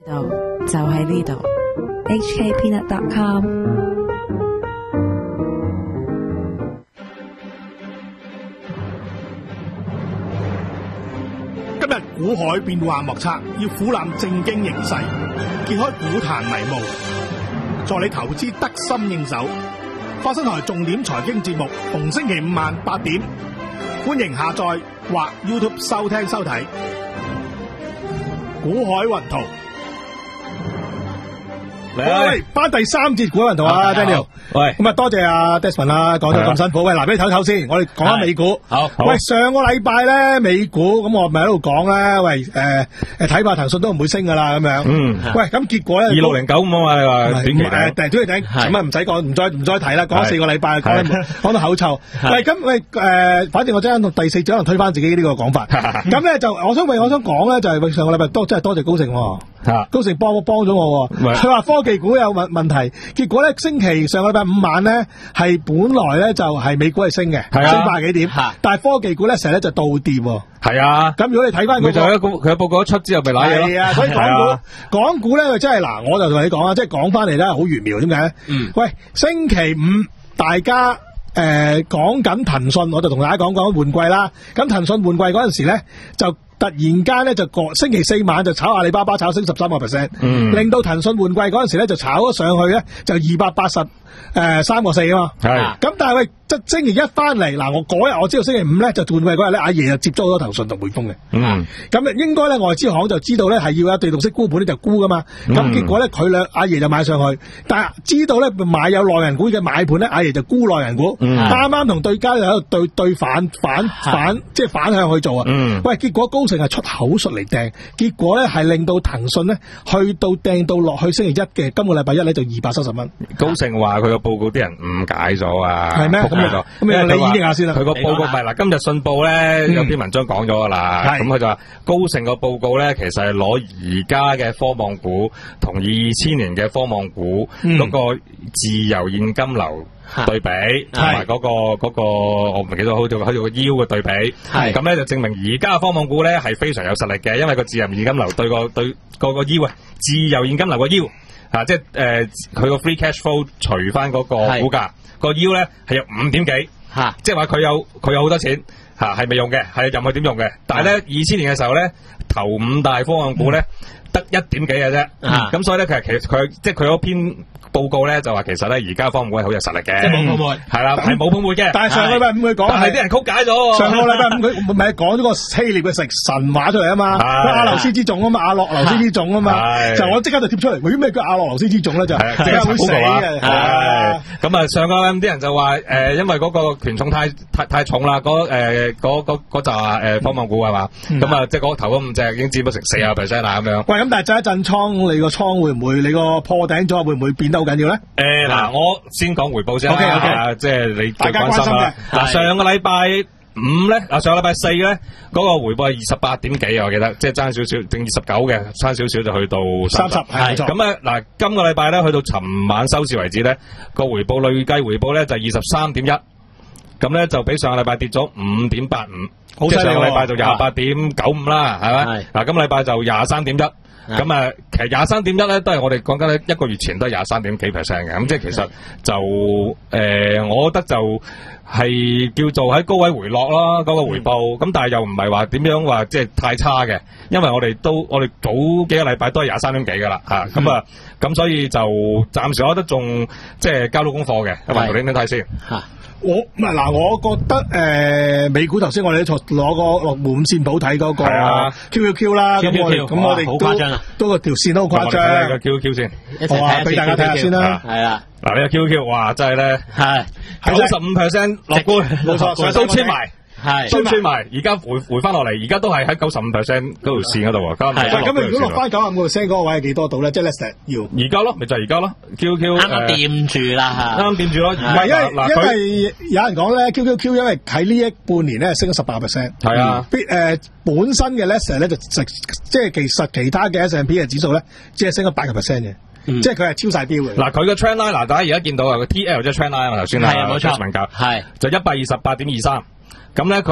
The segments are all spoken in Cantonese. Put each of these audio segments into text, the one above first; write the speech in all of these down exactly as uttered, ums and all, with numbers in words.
度就喺呢度 ，H K Peanut dot com。 今日股海變幻莫測，要俯覽正經形勢，揭開股壇迷霧，助你投資得心應手。發生台重點財經節目，逢星期五晚八點，歡迎下載或 YouTube 收聽收睇。股海雲圖。喂，翻第三節股海雲圖啊 ，Daniel。喂，咁啊，多謝阿 Desmond 啦，講咗咁辛苦。喂，嗱，俾你唞唞先，我哋講下美股。好。喂，上個禮拜咧，美股咁我咪喺度講咧，喂，誒誒，睇怕騰訊都唔會升噶啦，咁樣。嗯。喂，咁結果咧，二六零九咁啊嘛，你話短期誒，短期頂，咁啊唔使講，唔再唔再提啦，講咗四個禮拜，講講到口臭。喂，咁喂誒，反正我真係同第四節可能推翻自己呢個講法。咁咧就，我想喂，我想講咧就係上個禮拜多真係多謝高盛。高盛幫幫咗我，佢話科技股有問問題，結果咧星期上個禮拜五晚咧係本來咧就係美股係升嘅，升百幾點，但係科技股咧成日咧就倒跌。係啊，咁如果你睇翻佢就一個佢報告一出之後咪瀨嘢咯。係啊，所以港股港股咧真係嗱，我就同你講啊，即係講翻嚟咧好玄妙，點解咧？嗯，喂，星期五大家誒講緊騰訊，我就同大家講講換季啦。咁騰訊換季嗰陣時咧就。突然間咧就個星期四晚就炒阿里巴巴炒升十三個 percent， 令到騰訊換季嗰陣時咧就炒咗上去咧就二百八十誒三個四啊嘛。係咁，但係喂，即星期一翻嚟嗱，我嗰日我知道星期五咧就換季嗰日咧，阿爺就接觸咗騰訊同匯豐嘅。嗯，咁應該咧外資行就知道咧係要有被動式沽盤咧就沽噶嘛。咁、嗯、結果咧佢兩阿爺就買上去，但係知道咧買有內銀股嘅買盤咧，阿爺就沽內銀股。啱啱同對家喺度對對反反反即係反向去做啊。嗯，喂，結果高成係出口術嚟掟，結果咧係令到騰訊咧去到掟到落去星期一嘅今個禮拜一咧就二百七十蚊。高盛話佢個報告啲人誤解咗啊，係咩？咁咁你你演繹下先啦。佢個報告唔係嗱，今日信報咧、嗯、有篇文章講咗噶啦，咁佢就話高盛個報告咧其實係攞而家嘅科網股同二千年嘅科網股嗰、嗯那個自由現金流對比，同埋嗰個嗰、那個我唔記得好似好似個腰嘅對比，係咁咧就證明而家嘅科網股咧係非常有實力嘅，因為個自由現金流對個對個個腰啊，自由現金流個腰啊，即係誒佢個 free cash flow 除翻嗰個股價個腰咧係有五點幾，吓，即係話佢有佢有好多錢吓，係未用嘅，係任佢點用嘅，但係咧二千年嘅時候咧頭五大科網股咧得一點幾嘅啫，咁、嗯、所以咧其實其實佢即係佢嗰篇報告咧就話其實咧而家科網股係好有實力嘅，即係冇泡沫，係啦，係冇泡沫嘅。但係上個禮拜五佢講係啲人曲解咗，上個禮拜五佢咪講咗個希臘嘅食神話出嚟啊嘛，阿流斯之種啊嘛，阿洛流斯之種啊嘛，就我即刻就貼出嚟，咦咩叫阿洛流斯之種咧就即刻會死嘅。咁啊上個禮拜五啲人就話誒、呃、因為嗰個權重太太太重啦，嗰誒嗰嗰嗰扎誒科網股係嘛，咁啊即係嗰頭嗰五隻已經佔咗成四十 percent 啦咁樣。喂，咁但係震一震倉，你個倉會唔會你個破頂咗會唔會變得好緊要咧？誒，嗱，我先講回報先啦。O K O K，即係你最關心啦。嗱，上個禮拜五咧，嗱上個禮拜四咧，嗰、那個回報係二十八點幾啊，我記得，即係爭少少，定二十九嘅，差少少就去到三十。係咁啊，嗱，今個禮拜咧，去到尋晚收市為止咧，個回報累計回報咧就二十三點一，咁咧就比上個禮拜跌咗五點八五，即係上個禮拜就廿八點九五啦，係咪？嗱，今個禮拜就廿三點一。咁啊，其實廿三點一咧，都係我哋講緊咧一個月前都係廿三點幾 percent 嘅，咁即係其實就誒、呃，我覺得就係叫做喺高位回落咯，嗰、那個回報，咁、嗯、但係又唔係話點樣話即係太差嘅，因為我哋都我哋早幾個禮拜都係廿三點幾噶啦，吓咁啊，咁、嗯、所以就暫時我覺得仲即係交到功課嘅，咁啊，同你點睇先吓？我唔係嗱，我覺得誒、呃、美股頭先我哋都攞個落門線譜睇嗰個 Q Q Q 啦，咁我哋咁我哋都都個條線都好誇張。個 Q Q Q 先，我話俾大家睇下先啦。係啊，嗱呢個 Q Q Q 哇真係咧，係九十五 percent 樂觀，冇錯，都穿埋。係都穿埋，而家回回翻落嚟，而家都係喺九十五 percent 嗰條線嗰度啊。咁咁如果落翻九十五 percent 嗰個位係幾多度咧？即係 let's 要而家咯，咪就係而家咯。Q Q 啱啱掂住啦，啱啱掂住咯。唔係因為因為有人講咧 ，Q Q Q 因為喺呢一半年咧升咗十八 percent。係啊，必誒本身嘅 let's 咧就即係其實其他嘅 S and P 嘅指數咧，只係升咗八個 percent 嘅。嗯、即係佢係超晒標嘅。嗱，佢個 trend line 嗱，大家而家見到啊，個 T L 即係 trend line 啊，頭先啦，係冇錯，係就一百二十八點二三。咁咧佢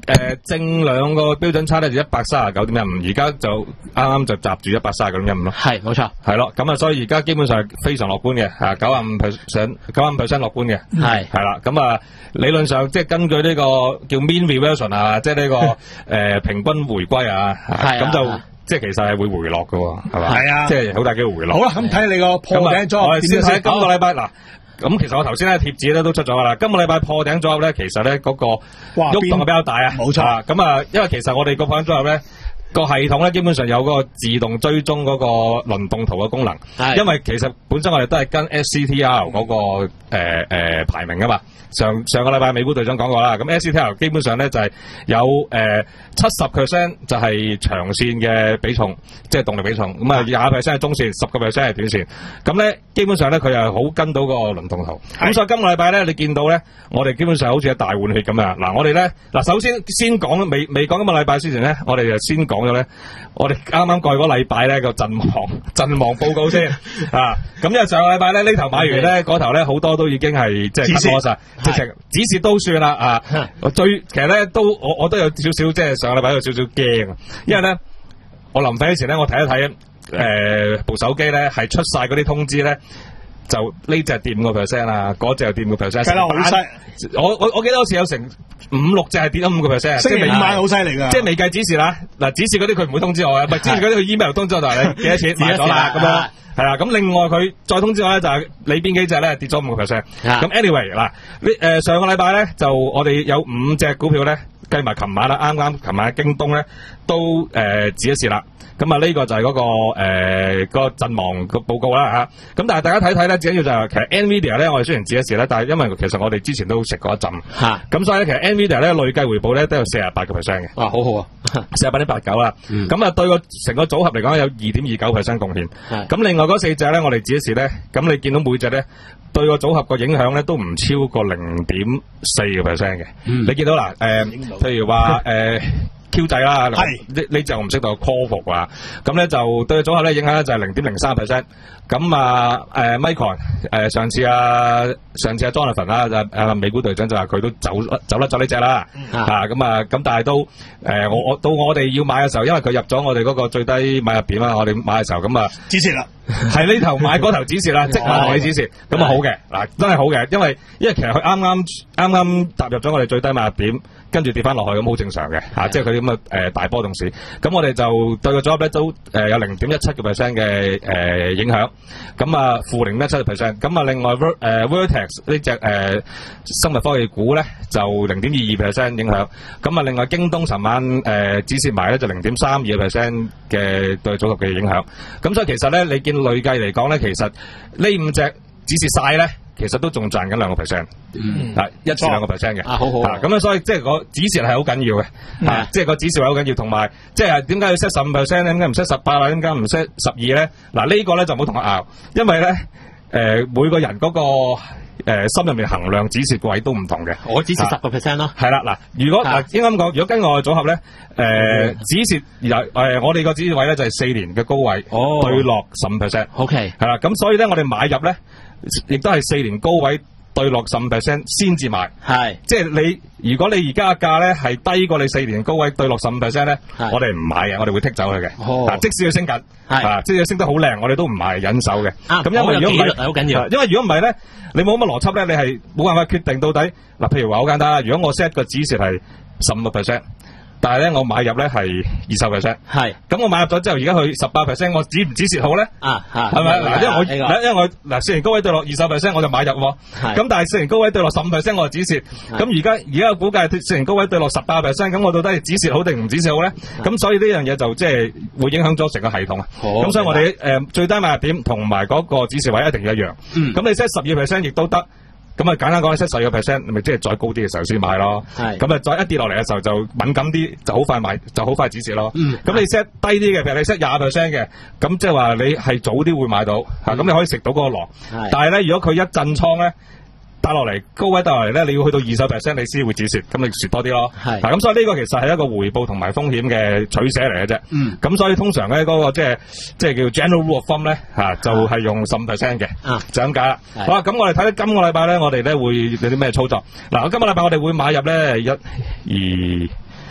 誒正兩個標準差咧就一百三十九點一五，而家就啱啱就閘住一百三十九點一五咯。 係冇錯， 係咯，咁啊，所以而家基本上係非常樂觀嘅，吓九十五 percent， 九十五 percent 樂觀嘅，係係啦，咁啊，理論上即係根據呢個叫 mean reversion 啊，即係呢個誒平均回歸啊，咁就即係其實係會回落嘅，係嘛？係啊，即係好大機會回落。 好啦，咁睇下你個破頂組合， 我哋先睇今個禮拜嗱。咁其實我頭先咧貼紙咧都出咗噶啦，今個禮拜破頂組合咧，其實咧嗰個喐動係比較大啊， 冇錯。 咁啊，因為其實我哋個破頂組合咧個系統咧基本上有嗰個自動追蹤嗰個輪動圖嘅功能，因為其實本身我哋都係跟 S C T R 嗰個誒誒排名噶嘛。上上個禮拜美股隊長講過啦，咁 S C T R 基本上咧就係有誒七十 percent 就係長線嘅比重，即係動力比重，咁啊廿 percent 係中線，十個 percent 係短線，咁咧基本上咧佢係好跟到個輪動圖，咁所以今個禮拜咧你見到咧，我哋基本上好似係大換血咁啊！嗱，我哋咧嗱首先先講未未講今個禮拜之前咧，我哋就先講咗咧，我哋啱啱過去嗰個禮拜咧個陣亡陣亡報告先啊！咁因為上個禮拜咧呢頭買完咧，嗰頭咧好多都已經係即係 cut loss晒。直情指示都算啦啊！最其實咧都我我都有少少即係上個禮拜有少少驚，因為咧我臨瞓之前咧我睇一睇誒部手機咧係出晒嗰啲通知咧，就呢隻跌五個 percent 啦，嗰隻又跌五個 percent。係啦，好犀！我我我記得好似有成五六隻係跌咗五個 percent。 星期五晚好犀利㗎， 即係未計指示啦。嗱，指示嗰啲佢唔會通知我嘅，唔係指示嗰啲佢 email 通知我，就係你幾多錢買咗啦咁樣。係啦，咁另外佢再通知我咧，就係你邊幾隻咧跌咗五個 percent。咁 anyway 嗱，呢誒上個禮拜咧就我哋有五隻股票咧，計埋琴晚啦，啱啱琴晚京東咧都誒止一蝕啦。咁啊呢個就係嗰個誒個陣亡個報告啦吓。咁但係大家睇睇咧，最緊要就係其實 Nvidia 咧，我哋雖然止一蝕咧，但係因為其實我哋之前都食過一陣吓。咁所以咧，其實 Nvidia 咧累計回報咧都有四十八個 percent 嘅。哇，好好啊，四十八點八九啦。咁啊對個成個組合嚟講有二點二九 percent 貢獻。咁另外嗰四隻咧，我哋止一蝕咧，咁你見到每隻咧對個組合個影響咧都唔超過零點四個 percent 嘅。你見到嗱誒，譬如話誒。Q 仔啦，呢呢隻我唔識到 call 服啊，咁咧就對組合咧影響咧就係零點零三 percent。咁啊誒 Micron 誒上次啊上次啊 Jonathan 啦就誒美股隊長就話佢都走走甩咗呢隻啦，嚇咁啊咁但係都誒我我到我哋要買嘅時候，因為佢入咗我哋嗰個最低買入點啦，我哋買嘅時候咁啊止蝕啦， 係呢頭買嗰頭止蝕啦，即刻同你止蝕，咁啊好嘅嗱真係好嘅，因為因為其實佢啱啱啱啱踏入咗我哋最低買入點。跟住跌翻落去咁好正常嘅嚇，即係佢啲咁嘅誒大波動市，咁我哋就對個組合咧都誒有零點一七個 percent 嘅誒影響，咁啊負零點一七個 percent，咁啊另外 Ver 誒 Vertex 呢隻誒生物科技股咧就零點二二 percent 影響，咁啊另外京東尋晚誒止蝕埋咧就零點三二個 percent 嘅對組合嘅影響，咁所以其實咧你見累計嚟講咧，其實呢五隻止蝕曬咧。其實都仲賺緊兩個 percent，啊一至兩個 percent 嘅，啊好好，咁啊所以即係個指示係好緊要嘅，啊即係個指示係好緊要，同埋即係點解要 set 十五 percent 咧？點解唔 set 十八啊？點解唔 set 十二咧？嗱呢個咧就唔好同我拗，因為咧誒每個人嗰個誒心入面衡量指示個位都唔同嘅。我指示十個 percent 咯，係啦嗱，如果嗱應該咁講，如果跟我嘅組合咧，誒指示誒我哋個指示位咧就係四年嘅高位，對落十五 percent，OK 係啦，咁所以咧我哋買入咧。亦都係四年高位對落十五 percent 先至買，係即係你如果你而家嘅價咧係低過你四年高位對落十五 percent 咧，我哋唔買嘅，我哋會剔走佢嘅。嗱，即使佢升緊，係即使佢升得好靚，我哋都唔買，忍手嘅。咁因為如果唔係，好緊要。因為如果唔係咧，你冇乜邏輯咧，你係冇辦法決定到底嗱。譬如話好簡單啦，如果我 set 個指示係十五個 percent。但係咧，我買入咧係二十 percent，係咁我買入咗之後，而家佢十八 percent，我止唔止蝕好咧？啊，係咪嗱？因為我因為我嗱四年高位對落二十 percent，我就買入喎。咁但係四年高位對落十五 percent，我就止蝕。咁而家而家嘅估計係四年高位對落十八 percent，咁我到底係止蝕好定唔止蝕好咧？咁所以呢樣嘢就即係會影響咗成個系統啊。咁所以我哋誒最低買入點同埋嗰個止蝕位一定要一樣。咁你 set 十二 percent 亦都得。咁啊，簡單講咧，set 十二個 percent，咪即係再高啲嘅時候先買咯。係，咁啊，再一跌落嚟嘅時候就敏感啲，就好快買，就好快止蝕咯。嗯，咁你 set 低啲嘅，譬如你 set 廿 percent 嘅，咁即係話你係早啲會買到，吓、嗯，咁你可以食到嗰個浪。係，但係咧，如果佢一震倉咧，打落嚟高位打落嚟咧，你要去到二十 percent 你先會止蝕，咁你蝕多啲咯。係，咁所以呢個其實係一個回報同埋風險嘅取捨嚟嘅啫。嗯，咁所以通常咧嗰、那個即係即係叫 general rule of thumb 咧吓，就係、是、用十五 percent 嘅。啊，就咁解啦。好啦，咁我哋睇睇今個禮拜咧，我哋咧會有啲咩操作？嗱，今個禮拜我哋會買入咧一、二、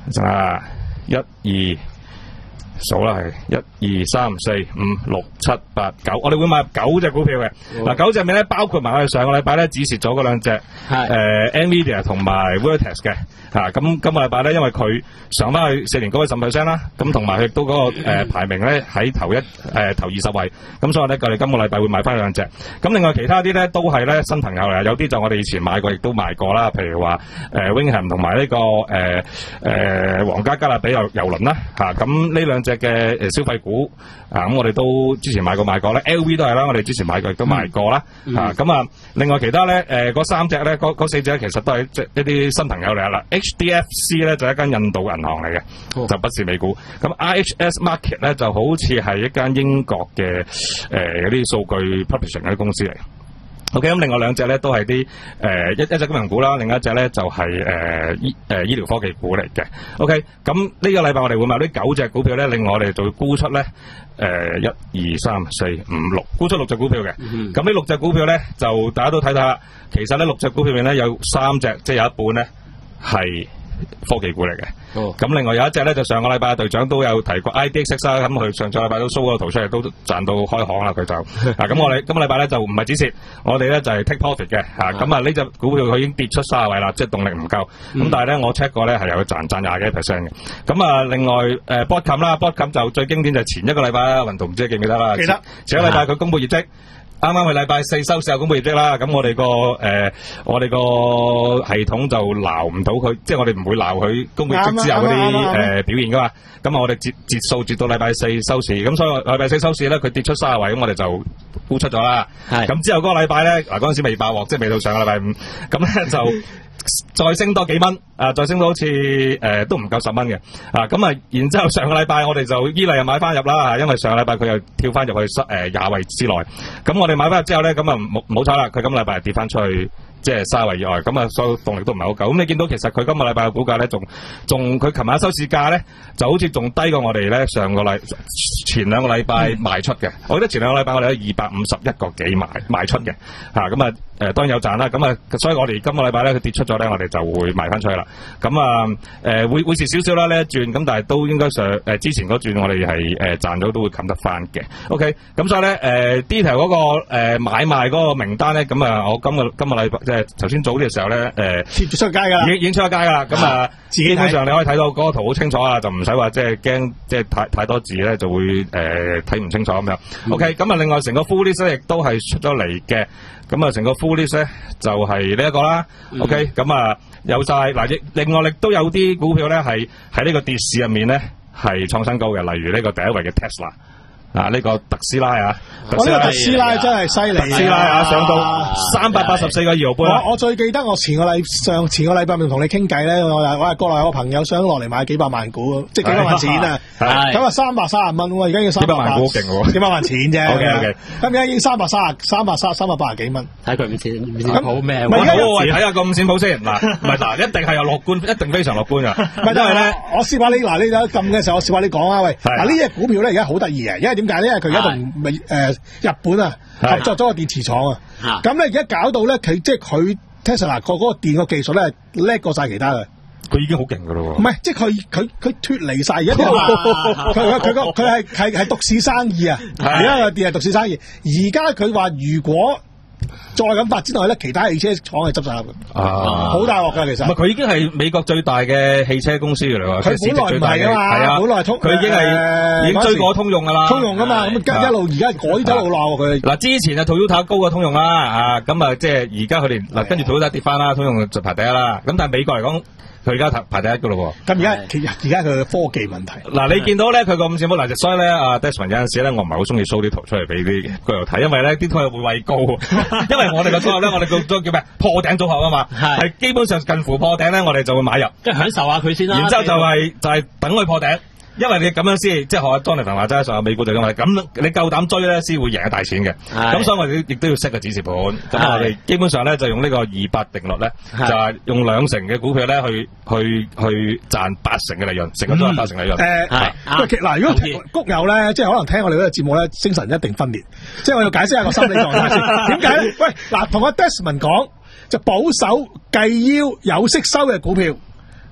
啊，一二。數啦係一二三四五六七八九，我哋會買九隻股票嘅。嗱、哦，九隻入面咧包括埋我哋上個禮拜咧止蝕咗嗰兩隻，誒、呃、Nvidia 同埋 Vertex 嘅。吓咁今個禮拜咧，因為佢上翻去四年高嘅十 percent 啦，咁同埋佢都嗰、那個誒、呃、排名咧喺頭一誒、呃、頭二十位，咁所以咧我哋今個禮拜會買翻兩隻。咁另外其他啲咧都係咧新朋友嚟，有啲就我哋以前買過，亦都賣過啦。譬如話誒 Wingham 同埋呢個誒誒皇家加勒比郵郵輪啦，吓咁呢兩隻嘅誒消費股啊，咁我哋都之前買過賣過咧 ，L V 都係啦，我哋之前買過亦都賣過啦，吓、嗯、咁、嗯、啊，另外其他咧誒嗰三隻咧，嗰嗰四隻其實都係即一啲新朋友嚟啦。H D F C 咧就係一間印度銀行嚟嘅、哦，就不是美股。咁 I H S Market 咧就好似係一間英國嘅誒嗰啲數據 publishing 嗰啲公司嚟。OK， 咁另外兩隻咧都係啲誒一一隻金融股啦，另一隻咧就係、是、誒、呃、醫誒、呃、醫療科技股嚟嘅。OK， 咁呢個禮拜我哋會買呢九隻股票咧，另外我哋就會沽出咧誒一二三四五六，沽出六隻股票嘅。咁、嗯、呢六隻股票咧就大家都睇睇啦。其實呢六隻股票入面咧有三隻，即係有一半咧係科技股嚟嘅。哦，咁另外有一隻咧就上個禮拜隊長都有提過 I D X 啦，咁佢上個禮拜都 show 個圖出嚟，都賺到開行啦佢就。啊，咁我哋今個禮拜咧就唔係止蝕，我哋咧就係 take profit 嘅。吓，咁啊呢隻股票佢已經跌出卅位啦，即係動力唔夠。咁、嗯、但係咧我 check 過咧係有賺賺廿幾 percent 嘅。咁啊另外誒 Broadcom 啦 Broadcom 就最經典就前一個禮拜啦，雲圖唔知記唔記得啦？記得。前一個禮拜佢公布業績。啱啱去禮拜四收市後公布業績啦，咁我哋個誒我哋個系統就鬧唔到佢，即係我哋唔會鬧佢公布業績之後嗰啲誒表現噶嘛。咁啊我哋截截數截到禮拜四收市，咁所以禮拜四收市咧佢跌出卅位，咁我哋就沽出咗啦。係。咁之後嗰個禮拜咧，嗱嗰陣時未爆鑊，即係未到上個禮拜五，咁咧就。再升多幾蚊，啊，再升到好似誒、呃、都唔夠十蚊嘅，啊，咁啊，然之後上個禮拜我哋就依例又買翻入啦，因為上個禮拜佢又跳翻入去誒廿、呃、位之內，咁我哋買翻入之後咧，咁啊冇冇彩啦，佢今個禮拜跌翻出去。即係卅位以外，咁啊，所有動力都唔係好夠。咁你見到其實佢今個禮拜嘅股價咧，仲仲佢琴晚收市價咧，就好似仲低過我哋咧上個禮前兩個禮拜賣出嘅、嗯。我覺得前兩個禮拜我哋有二百五十一個幾賣賣出嘅，嚇咁啊誒當然有賺啦。咁啊，所以我哋今個禮拜咧佢跌出咗咧，我哋就會賣翻出去啦。咁啊誒會會蝕少少啦呢一轉，咁但係都應該上誒、呃、之前嗰轉我哋係誒賺咗都會冚得翻嘅。OK，咁所以咧誒 detail 嗰個誒、呃、買賣嗰個名單咧，咁啊我今個今個禮拜。即係頭先早啲嘅時候咧，誒、呃，貼咗出街噶，已經已經出咗街噶啦。咁啊，基本上你可以睇到嗰個圖好清楚啊，就唔使話即係驚，即係太太多字咧就會誒睇唔清楚咁樣。嗯、OK，咁啊，另外成個 full list 咧亦都係出咗嚟嘅。咁啊，成個 full list 咧就係呢一個啦。嗯、OK，咁啊有晒嗱，另外亦都有啲股票咧係喺呢個跌市入面咧係創新高嘅，例如呢個第一位嘅 Tesla。啊！呢、這個特斯拉啊， 我呢個特斯拉真係犀利， 特斯拉啊上到三百八十四個二毫半。 我我最記得我前個禮上前個禮拜咪同你傾偈咧，我我係國內有個朋友想落嚟買幾百萬股，即係幾百萬錢啊！咁啊三百三十蚊喎，而家要三百萬。幾百萬股好勁喎，幾百萬錢啫。OK OK，咁而家已經三百三十三百三三百八十幾蚊。睇佢五線五線譜咩？ 唔係睇下個五線譜先嗱，唔係嗱，一定係有樂觀，一定非常樂觀噶。 唔係因為咧，我試下你嗱，你有撳嘅時候，我試下你講啊，喂，嗱呢隻股票咧而家好得意啊，因為點解咧？因為佢而家同美誒日本啊合作咗個電池廠啊，咁咧而家搞到咧佢即係佢 Tesla 個嗰個電個技術咧叻過晒其他嘅， 佢已經好勁噶咯喎。 唔係，即係佢佢佢脫離晒而家佢佢佢個佢係係係獨市生意啊，而家個電係獨市生意。而家佢話如果再咁發展落去咧，其他汽車廠係執晒笠嘅，好大鑊噶其實。唔係，佢已經係美國最大嘅汽車公司嚟喎。佢本來唔係噶嘛，係啊，本來通佢已經係、呃、已經追過通用噶啦， 通用噶嘛，咁一路而家改咗一路鬧佢。 嗱，之前啊 Toyota 高過通用啦，啊咁啊即係而家佢哋嗱跟住 Toyota 跌翻啦，通用就排第一啦。咁但係美國嚟講，佢而家排第一噶咯喎。 咁而家其實而家佢嘅科技問題。 嗱，你見到咧佢個五線譜嗱，所以咧阿 Desmond 有陣時咧，我唔係好中意 show 啲圖出嚟俾啲居友睇，因為咧啲圖會畏高。因為我哋個組合咧，我哋個組叫咩？破頂組合啊嘛，係基本上近乎破頂咧，我哋就會買入， 即係享受下佢先啦。 然之後就係、是、就係、是、等佢破頂。因為你咁樣先，即係學阿 Jonathan 話齋，上下美股就咁，咁你夠膽追咧，先會贏一大錢嘅。咁所以我哋亦都要識個指示盤。咁我哋基本上咧就用呢個二八定律咧，就係、是、用兩成嘅股票咧去去去賺八成嘅利潤，成個都係八成利潤。誒、嗯， 係嗱，如果谷友咧，即係可能聽我哋呢個節目咧，精神一定分裂。即係我要解釋下個心理狀態先。點解咧？喂，嗱，同阿 Desmond 講就保守計腰有息收嘅股票。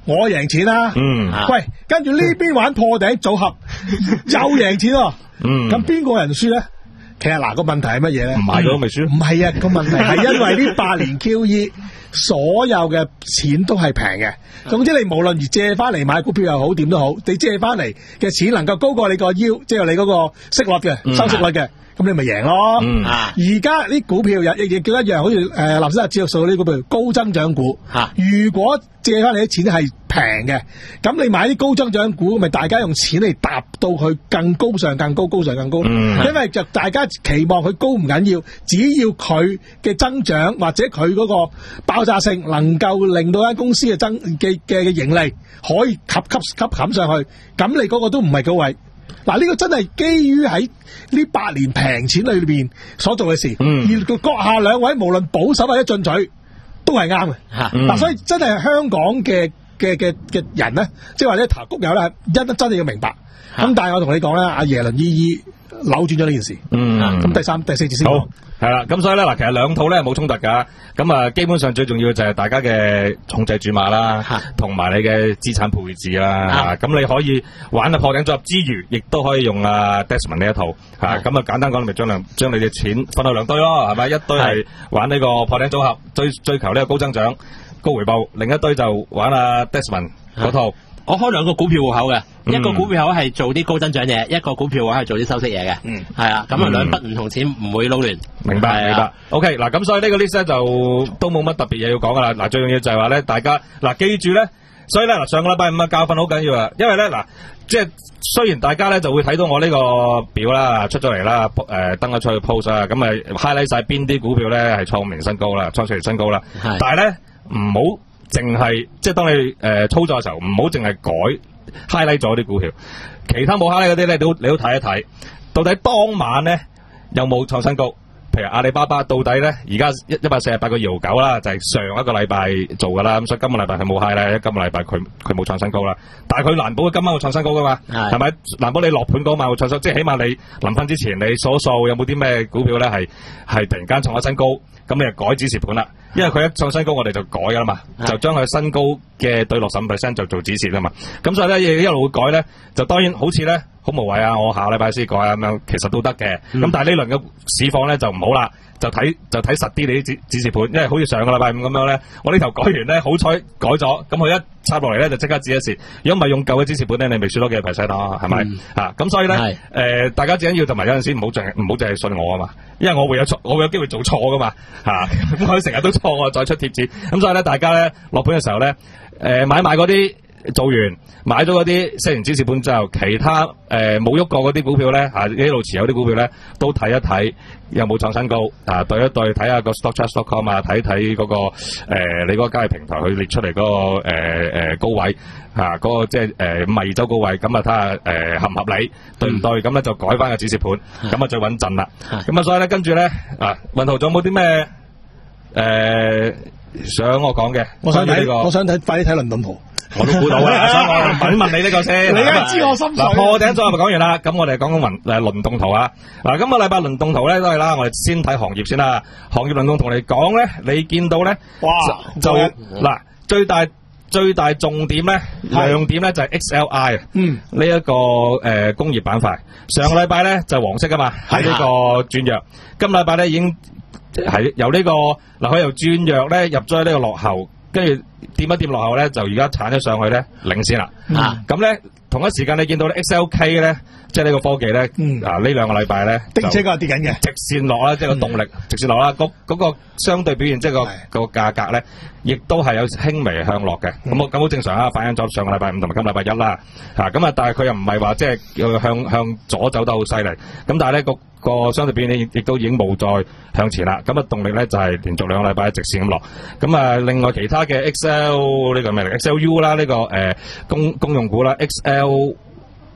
我贏錢啦。 嗯， 喂，跟住呢邊玩破頂組合又贏錢喎。 嗯， 咁邊個人輸咧？其實嗱個問題係乜嘢咧？ 唔買咗都未輸。 唔係啊，個問題係因為呢八年 Q E 所有嘅錢都係平嘅。總之你無論而借翻嚟買股票又好點都好，你借翻嚟嘅錢能夠高過你個腰，即係你嗰個息率嘅、嗯、收息率嘅。咁你咪贏咯！而家啲股票亦亦叫一樣，好似誒納斯達克指數呢啲股票高增長股。啊、如果借翻嚟啲錢係平嘅，咁你買啲高增長股，咪大家用錢嚟搭到佢更高上、更高、高上、更高。嗯、因為就大家期望佢高唔緊要，只要佢嘅增長或者佢嗰個爆炸性能夠令到間公司嘅增嘅嘅嘅盈利可以吸吸吸冚上去，咁你嗰個都唔係高位。嗱，呢個真係基於喺呢八年平錢裏邊所做嘅事，嗯、而閣下兩位無論保守或者進取，都係啱嘅。嗱、嗯，所以真係香港嘅嘅嘅嘅人咧，即係或者投谷友咧，一真係要明白。咁、嗯、但係我同你講咧，阿耶倫依依扭轉咗呢件事。嗯，咁第三、第四節先好。係啦，咁所以咧嗱，其實兩套咧冇衝突噶，咁啊基本上最重要就係大家嘅控制注碼啦，同埋你嘅資產配置啦，咁你可以玩啊破頂組合之餘，亦都可以用啊 Desmond 呢一套，吓咁啊簡單講，你咪將兩將你嘅錢分到兩堆咯，係咪？一堆係玩呢個破頂組合，追追求呢個高增長、高回報，另一堆就玩啊 Desmond 嗰套。 我開兩個股票戶口嘅，嗯、一個股票戶口係做啲高增長嘢，一個股票戶口係做啲收息嘢嘅。嗯，係啊，咁啊兩筆唔同錢唔會撈亂。 明白，明白。OK，嗱咁所以呢個 list 咧就都冇乜特別嘢要講噶啦。嗱，最重要就係話咧，大家嗱記住咧，所以咧嗱上個禮拜五嘅教訓好緊要啊，因為咧嗱，即係雖然大家咧就會睇到我呢個表啦出咗嚟啦，誒、呃、登咗出去 post 啊，咁啊 highlight 晒邊啲股票咧係創明新高啦，創出嚟新高啦。係，但係咧唔好。淨係即係當你誒、呃、操作嘅時候，唔好淨係改 highlight 咗啲股票，其他冇 highlight 嗰啲咧，你都你都睇一睇，到底當晚咧有冇創新高？譬如阿里巴巴到底咧而家一一百四十八個二毫九啦，就係、是、上一個禮拜做噶啦，咁所以今個禮拜係冇 highlight，今個禮拜佢佢冇創新高啦。但係佢難保佢今晚會創新高噶嘛？係咪？難保你落盤嗰晚會創新高，即係起碼你臨瞓之前你數數有冇啲咩股票咧係係突然間創咗新高，咁你就改指示盤啦。因為佢一創新高，我哋就改噶啦嘛，就將佢新高嘅對六十五 percent 就做指示啦嘛。咁所以咧，亦一路會改咧，就當然好似咧好無謂啊！我下個禮拜先改啊咁樣，其實都得嘅。咁、嗯、但係呢輪嘅市況咧就唔好啦，就睇就睇實啲你啲指指示盤，因為好似上個禮拜五咁樣咧，我呢頭改完咧，好彩改咗，咁佢一插落嚟咧就即刻指一示。如果唔係用舊嘅指示盤咧，你未輸多幾個 percent 咯，係咪？嗯、啊，咁所以咧，誒、呃，大家最緊要同埋有陣時唔好淨唔好淨係信我啊嘛，因為我會有錯，我會有機會做錯噶嘛，吓、啊，咁我成日都錯，我再出貼紙。咁所以咧，大家咧落盤嘅時候咧，誒、呃，買賣嗰啲。做完買咗嗰啲 set 完指示盤之後，其他誒冇喐過嗰啲股票咧，啊一路持有啲股票咧，都睇一睇有冇創新高，啊對一對睇下個 stockcharts dot com 啊，睇睇嗰個誒、呃、你嗰個交易平台佢列出嚟嗰、那個誒誒、呃、高位啊，嗰、那個即係誒五十二周高位，咁啊睇下誒合唔合理，對唔對？咁咧就改翻個指示盤，咁啊最穩陣啦。咁啊所以咧跟住咧啊，運圖仲有冇啲咩誒想我講嘅？ 我想睇呢、這個，我想睇快啲睇倫敦圖。 我都估到啦，所以我問問你呢個先。 你啊知我心水。嗱， 破頂組合咪講完啦，咁我哋講講輪誒輪動圖啊。嗱，今個禮拜輪動圖咧都係啦，我哋先睇行業先啦。行業輪動圖嚟講咧，你見到咧，哇，就嗱最大最大重點咧亮點咧就係 X L I 啊，嗯，呢一個誒工業板塊。上個禮拜咧就黃色噶嘛，係呢個轉弱。今禮拜咧已經係由呢個嗱佢由轉弱咧入咗呢個落後。跟住掂一掂落後咧，就而家鏟咗上去咧，領先啦。啊，咁咧同一時間你見到咧 X L K 咧，即係呢個科技咧，嗯、啊呢兩個禮拜咧， 的確係跌緊嘅， 直線落啦，即係個動力、嗯、直線落啦。嗰、那、嗰個相對表現，即係、那個、那個價格咧，亦都係有輕微向落嘅。咁我咁好正常啊，反映咗上個禮拜五同埋今禮拜一啦。嚇咁啊，但係佢又唔係話即係向向左走得好犀利。咁但係咧個個相對表現亦都已經冇再向前啦。咁啊動力咧就係、是、連續兩個禮拜直線咁落。咁啊另外其他嘅 X L 呢個咩嚟 ？X L U 啦，呢、這個誒、呃、公公用股啦 ，X L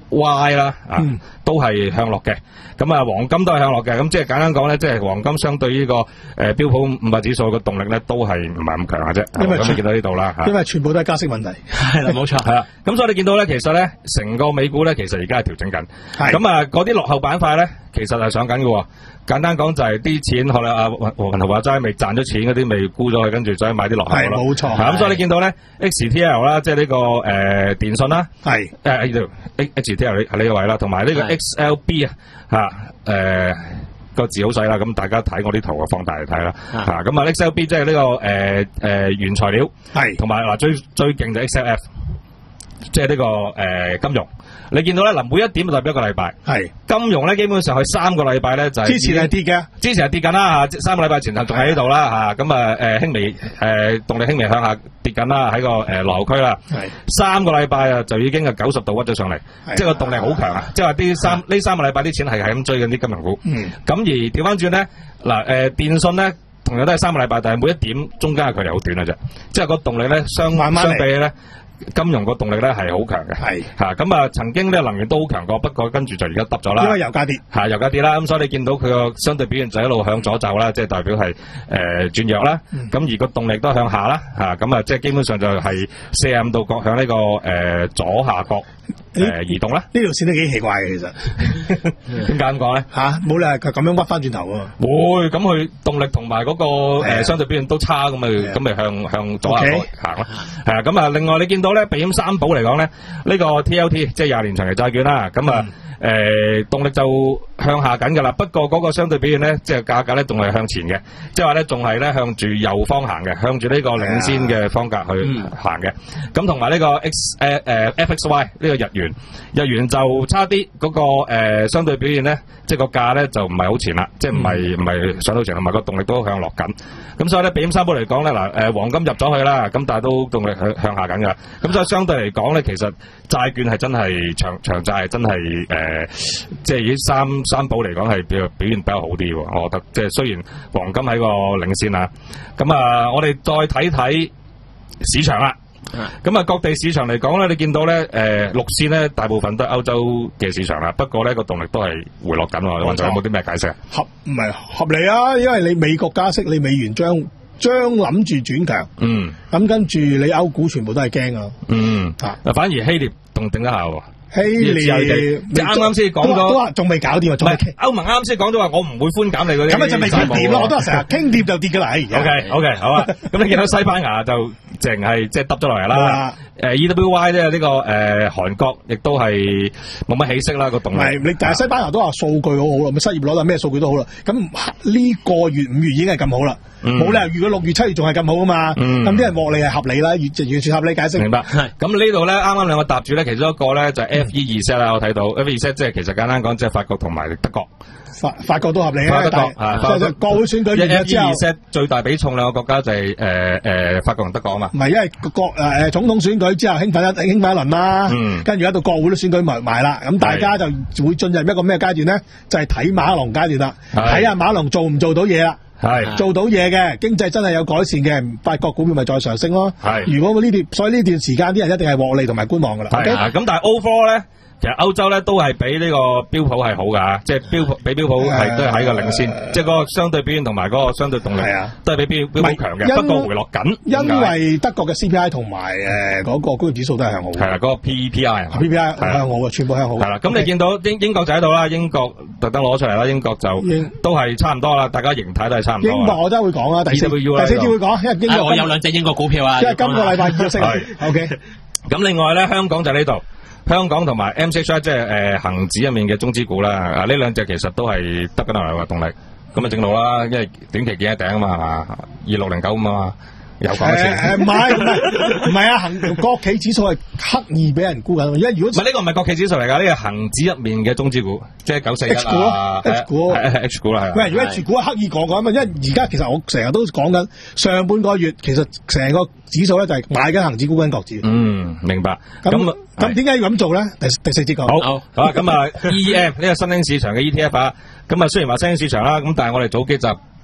Y 啦，啊，嗯、都係向落嘅。咁啊，黃金都係向落嘅。咁即係簡單講咧，即係黃金相對呢、這個誒、呃、標普五百指數嘅動力咧，都係唔係咁強嘅啫。因為咁你見到呢度啦， 因為全部都係加息問題。 係啦，冇錯。 係啦。咁所以你見到咧，其實咧，成個美股咧，其實而家係調整緊。係。咁啊，嗰啲落後板塊咧，其實係上緊嘅。簡單講就係啲錢，可能阿黃文豪話齋未賺咗錢嗰啲，未沽咗去，跟住再買啲落後咯。係冇錯。咁所以你見到咧 ，X T L 啦，即係呢個誒、呃、電信啦，係誒呢度 X T L 喺呢個位啦，同埋呢個 X L B 啊，吓誒個字好細啦，咁大家睇我啲圖啊，放大嚟睇啦，吓咁啊 X L B 即係呢、這個誒誒、呃呃、原材料，係同埋嗱最最勁就 X L F， 即係呢、這個誒、呃、金融。你見到咧嗱，每一點就代表一個禮拜。係金融咧，基本上係三個禮拜咧就係、是、之前係跌嘅，之前係跌緊啦嚇，三個禮拜前頭仲喺呢度啦嚇，咁啊誒輕微誒、呃、動力輕微向下跌緊啦，喺個誒落後區啦。係三個禮拜啊，就已經係九十度屈咗上嚟，即係個動力好強啊！即係話啲三呢三個禮拜啲錢係係咁追緊啲金融股。嗯。咁而調翻轉咧嗱誒電信咧，同樣都係三個禮拜，但係每一點中間嘅距離好短嘅啫，即係個動力咧相慢慢相比咧。金融個動力咧係好強嘅，係吓咁啊！曾經咧能源都好強過，不過跟住就而家耷咗啦。因為油價跌，係油價跌啦，咁所以你見到佢個相對表現就一路向左走啦，即係代表係誒轉弱啦。咁、嗯、而個動力都向下啦，吓咁啊，即係基本上就係四十五度角向呢、這個誒、呃、左下角誒、呃、移動啦。呢條線都幾奇怪嘅，其實點解咁講咧？吓冇理由佢咁樣屈翻轉頭喎。會咁佢動力同埋嗰個誒、呃、相對表現都差，咁咪咁咪向向左下角行咯。係啊，咁啊，另外你見到咧避險三寶嚟講咧，呢、這個 T L T 即係廿年長期債券啦，咁啊誒動力就向下緊噶啦，不過嗰個相對表現咧，即係價格咧仲係向前嘅，即係話咧仲係咧向住右方行嘅，向住呢個領先嘅方格去行嘅。咁同埋呢個 X 誒誒 F X Y 呢個日元，日元就差啲，嗰、那個誒、呃、相對表現咧，即係個價咧就唔係好前啦，即係唔係唔係上到前，同埋個動力都向落緊。咁所以咧避險三寶嚟講咧，嗱誒黃金入咗去啦，咁但係都動力向向下緊噶。咁所以相對嚟講咧，其實債券係真係長長債係真係誒、呃，即係以三三寶嚟講係表表現比較好啲，我覺得。即係雖然黃金喺個領先啊，咁啊，我哋再睇睇市場啦。咁啊，各地市場嚟講咧，你見到咧，誒、呃，綠線咧，大部分都係歐洲嘅市場啦。不過咧，個動力都係回落緊。黃總有冇啲咩解釋？合唔係合理啊？因為你美國加息，你美元將將諗住轉強。嗯。咁跟住你歐股全部都係驚啊。嗯。啊，反而希臘仲頂得下喎。希臘啱啱先講咗，都話仲未搞掂啊！仲係歐盟啱先講咗話，我唔會寬減你嗰啲。咁咪就未傾掂咯？我都話成日傾掂就跌嘅啦。O K O K，好啊。咁你見到西班牙就淨係即係耷咗落嚟啦。誒 E W Y 咧呢個誒韓國亦都係冇乜起色啦個動力。唔係你，但係西班牙都話數據好好啦，咪失業率啊咩數據都好啦。咁呢個月五月已經係咁好啦，冇理由如果六月七月仲係咁好啊嘛。咁啲人獲利係合理啦，完完全合理解釋。明白。係咁呢度咧，啱啱兩個搭住咧，其中一個咧就係 F E 二 set 啦，我睇到 F E 二 set 即係其實簡單講，即係法國同埋德國。法法國都合理啊，德國啊，就係國會選舉完咗之後 F E 二 set 最大比重兩個國家就係誒誒法國同德國啊嘛。唔係，因為國誒誒總統選舉之後興奮一興奮一輪啦，嗯，跟住喺度國會都選舉埋埋啦，咁大家就會進入一個咩階段咧？就係睇馬龍階段啦，睇下馬龍做唔做到嘢啦。係做到嘢嘅，經濟真係有改善嘅，法國股票咪再上升咯。係如果呢段，所以呢段時間啲人一定係獲利同埋觀望噶啦。係啊，咁但係 overall 咧，其實歐洲咧都係比呢個標普係好噶，即係標普比標普係都係喺個領先，即係嗰個相對表現同埋嗰個相對動力都係比標標普強嘅，不過回落緊。因為德國嘅 C P I 同埋誒嗰個工業指數都係向好。係啦，嗰個 P P I，P P I 向好嘅，全部向好。係啦，咁你見到英英國就喺度啦，英國特登攞出嚟啦，英國就都係差唔多啦，大家形態都係差唔多。英國我真係會講啦，第四第四節會講，因為英國我有兩隻英國股票啊，因為今個禮拜要升。O K，咁另外咧，香港就喺呢度。香港同埋 M C H I 即係誒恒指入面嘅中資股啦，啊呢兩隻其實都係得緊落嚟嘅動力，咁啊正路啦，因為短期見一頂啊嘛，係嘛，二六零九咁啊嘛，又講一次。誒唔係唔係唔係啊，恒國企指數係刻意俾人沽緊，因為如果唔係呢個唔係國企指數嚟㗎，呢個恒指入面嘅中資股，即係九四一 H 股啊 ，H 股係 H 股啦係。喂，如果 H 股係刻意講講啊嘛，因為而家其實我成日都講緊上半個月，其實成個指數咧就係買緊恒指沽緊國指。嗯，明白。咁咁點解要咁做咧？第第四節講。好，好啊。咁啊 ，E M 呢個新興市場嘅 E T F 啊，咁啊雖然話新興市場啦，咁但係我哋早幾集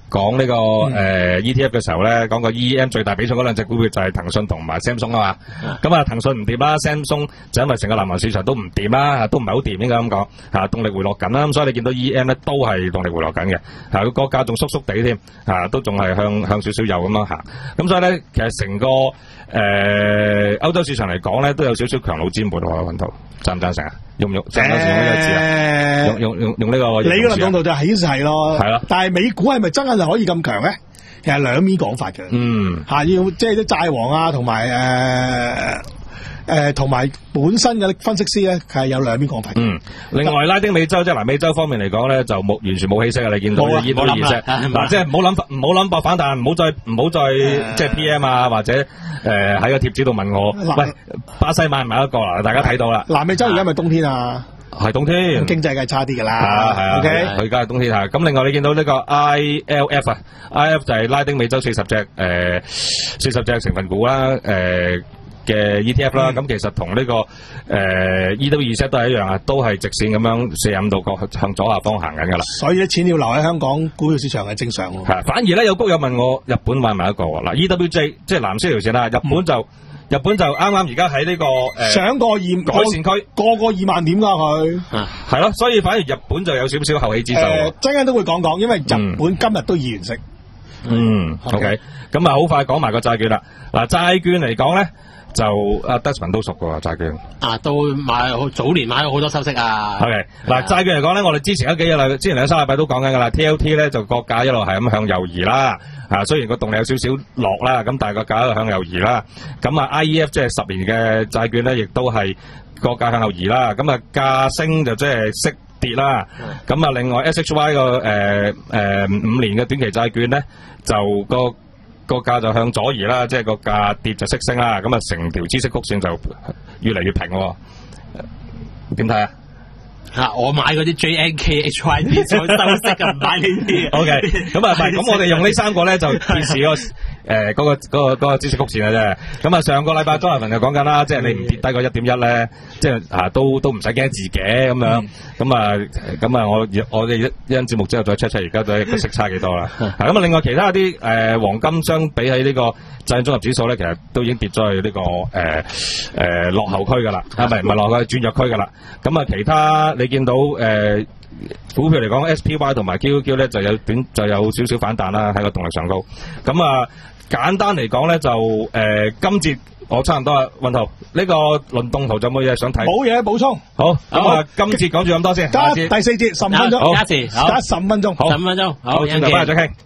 講呢個誒 E T F 嘅時候咧，講個 E M 最大比重嗰兩隻股票就係騰訊同埋 Samsung 啊嘛。咁啊，騰訊唔掂啦 ，Samsung 就因為成個南韓市場都唔掂啦，都唔係好掂應該咁講嚇，動力回落緊啦。咁所以你見到 E M 咧都係動力回落緊嘅嚇，個價仲縮縮地添嚇，都仲係向向少少有咁咯嚇。咁所以咧，其實成個誒歐洲市場嚟講咧，都有少少強弩之末喎，雲圖贊唔贊成啊？用唔用？贊唔贊成用呢個字啊？用用用用呢個？ 你嗰個角度就顯示係咯， 係咯。 但係美股係咪真係就可以咁強咧？其實兩面講法嘅， 嗯， 嚇要即係啲債王啊，同埋誒誒同埋本身嘅分析師咧，係有兩面講法嘅。嗯， 另外拉丁美洲即係南美洲方面嚟講咧，就冇完全冇氣息啊！你見到呢啲意識嗱，即係唔好諗唔好諗博反彈，唔好再唔好再即係 P M 啊，或者誒喺個貼紙度問我，喂，巴西買唔買一個啦？大家睇到啦， 南美洲而家咪冬天啊！ 係冬天， 經濟梗係差啲噶啦。 係啊係啊 ，OK， 佢而家係冬天嚇。咁另外你見到呢個 I L F 啊 ，I L F 就係拉丁美洲四十隻誒四十隻成分股啦，誒嘅 E T F 啦。咁其實同呢個誒 E W 二十都係一樣啊，都係直線咁樣四十五度角向左下方行緊噶啦。 所以啲錢要留喺香港股票市場係正常喎。 係，反而咧有谷友問我日本買唔買一個喎？嗱 E W J 即係藍色條線啦，日本就。嗯日本就啱啱而家喺呢個誒上個二改善區， 個個二萬點㗎佢， 係咯，所以反而日本就有少少後起之秀。誒， 陣間都會講講，因為日本今日都議完息。 嗯 ，OK，咁啊，好快講埋個債券啦。嗱，債券嚟講咧，就阿 Desmond 都熟㗎喎債券。啊，都買好早年買咗好多收息啊。OK，嗱，債券嚟講咧，我哋之前嗰幾日啦，之前兩三禮拜都講緊㗎啦 ，T L T 咧就個價一路係咁向右移啦。啊，雖然個動力有少少落啦，咁但係個價向右移啦。咁啊 ，I E F 即係十年嘅債券咧，亦都係個價向右移啦。咁啊，價升就即係息跌啦。咁啊，另外 S H Y 個誒誒五年嘅短期債券咧，就個個價就向左移啦，即係個價跌就息升啦。咁啊，成條孳息曲線就越嚟越平喎。點睇啊？啊！我買嗰啲 J N K H Y D 再收息就唔買呢啲。O K， 咁啊，唔係，咁我哋用呢三個咧就顯示個誒嗰個嗰個嗰個孳息曲線嘅啫。咁啊，上個禮拜Jonathan就講緊啦，即係你唔跌低個一點一咧，即係啊都都唔使驚自己咁樣。咁啊咁啊，我我哋一一陣節目之後再 check check，而家都個息差幾多啦。咁啊，另外其他啲誒黃金相比喺呢個債券綜合指數咧，其實都已經跌咗去呢個誒誒落後區噶啦，啊唔係唔係落後區轉弱區噶啦。咁啊，其他你見到誒、呃、股票嚟講 ，S P Y 同埋 Q Q Q 咧就有短就有少少反彈啦，喺個動力上高。咁啊，簡單嚟講咧就誒、呃、今節我差唔多啦，運圖呢、這個輪動圖就冇嘢想睇。冇嘢補充。好，咁啊，今節講住咁多先。加第四節十五分鐘。加時，加十五分鐘。好，十五分鐘。好，轉頭翻嚟再傾。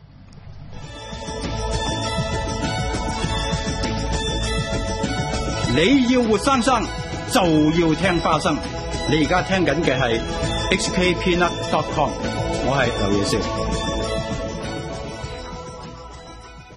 你要活生生，就要聽花生。你而家聽緊嘅係 H K Peanut dot com， 我係劉業少。